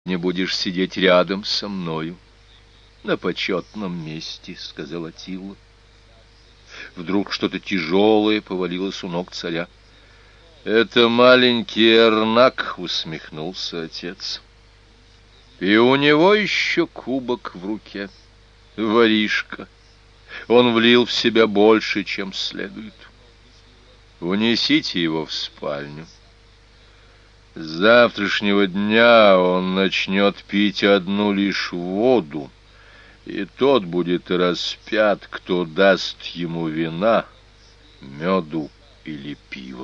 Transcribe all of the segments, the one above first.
не будешь сидеть рядом со мною на почетном месте, — сказал Аттила. Вдруг что-то тяжелое повалилось у ног царя. — Это маленький Эрнак, — усмехнулся отец. И у него еще кубок в руке. Воришка. Он влил в себя больше, чем следует. Унесите его в спальню. С завтрашнего дня он начнет пить одну лишь воду, и тот будет распят, кто даст ему вина, меду или пива.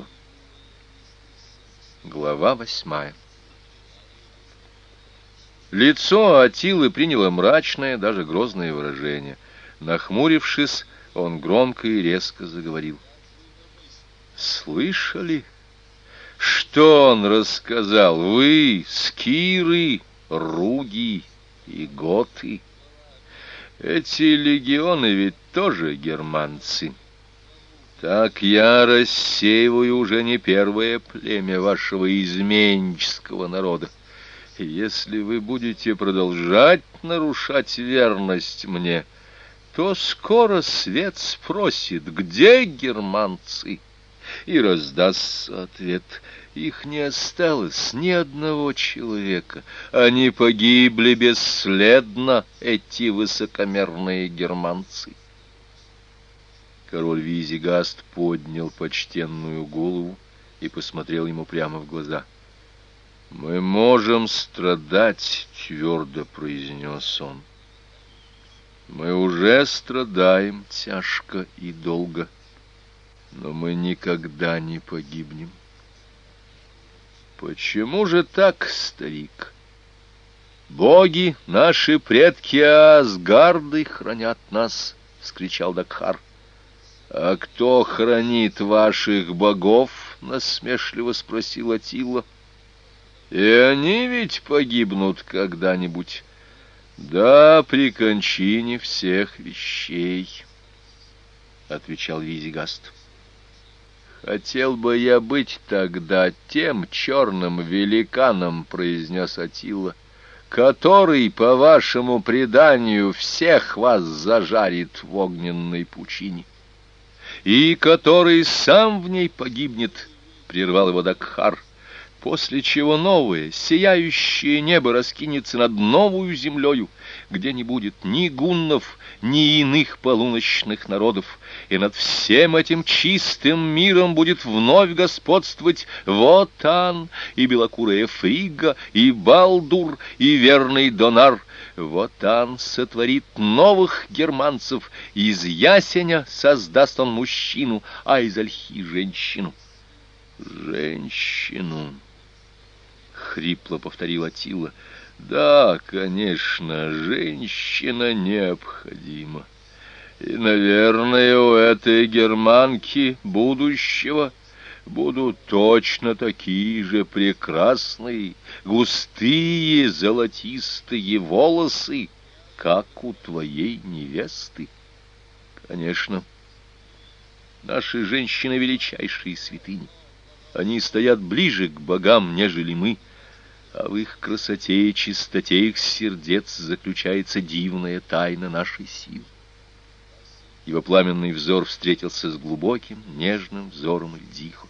Глава 8. Лицо Аттилы приняло мрачное, даже грозное выражение. Нахмурившись, он громко и резко заговорил. «Слышали, что он рассказал? Вы, скиры, руги и готы. Эти легионы ведь тоже германцы. Так я рассеиваю уже не первое племя вашего изменнического народа. Если вы будете продолжать нарушать верность мне, то скоро свет спросит, где германцы, и раздастся ответ. Их не осталось ни одного человека. Они погибли бесследно, эти высокомерные германцы. Король Визигаст поднял почтенную голову и посмотрел ему прямо в глаза. «Мы можем страдать», — твердо произнес он. «Мы уже страдаем тяжко и долго, но мы никогда не погибнем». «Почему же так, старик? Боги, наши предки Асгарды хранят нас», — вскричал Дакхар. «А кто хранит ваших богов?» — насмешливо спросил Аттила. «И они ведь погибнут когда-нибудь». «Да, при кончине всех вещей», — отвечал Визигаст. «Хотел бы я быть тогда тем черным великаном, — произнес Аттила, — который, по вашему преданию, всех вас зажарит в огненной пучине, и который сам в ней погибнет, — прервал его Дакхар, — после чего новое, сияющее небо раскинется над новую землею, где не будет ни гуннов, ни иных полуночных народов, и над всем этим чистым миром будет вновь господствовать Вотан, и белокурая Фрига, и Балдур, и верный Донар. Вотан сотворит новых германцев, из ясеня создаст он мужчину, а из ольхи — женщину». «Женщину», — хрипло повторил Аттила. «Да, конечно, женщина необходима. И, наверное, у этой германки будущего будут точно такие же прекрасные, густые, золотистые волосы, как у твоей невесты. Конечно, наши женщины — величайшие святыни. Они стоят ближе к богам, нежели мы, а в их красоте и чистоте их сердец заключается дивная тайна нашей силы». Его пламенный взор встретился с глубоким, нежным взором Эльдихо.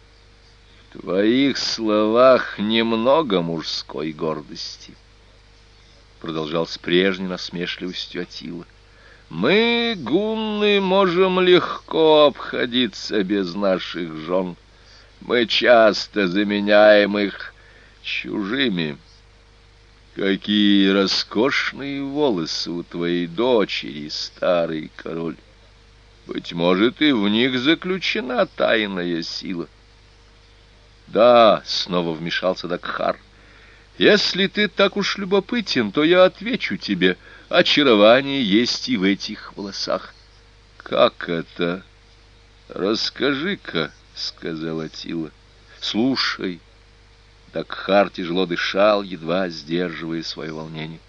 «В твоих словах немного мужской гордости», — продолжал с прежней насмешливостью Аттила. «Мы, гунны, можем легко обходиться без наших жен. Мы часто заменяем их чужими. Какие роскошные волосы у твоей дочери, старый король! Быть может, и в них заключена тайная сила». «Да», — снова вмешался Дакхар, — «если ты так уж любопытен, то я отвечу тебе. Очарование есть и в этих волосах». «Как это? Расскажи-ка», — сказал Аттила. «Слушай». Дакхар тяжело дышал, едва сдерживая свое волнение.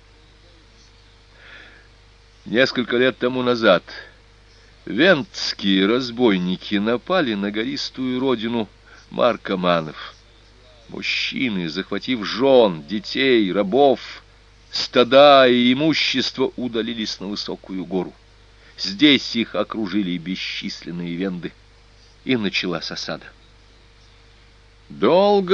Несколько лет тому назад вендские разбойники напали на гористую родину маркоманов. Мужчины, захватив жен, детей, рабов, стада и имущество, удалились на высокую гору. Здесь их окружили бесчисленные венды, и началась осада. Долго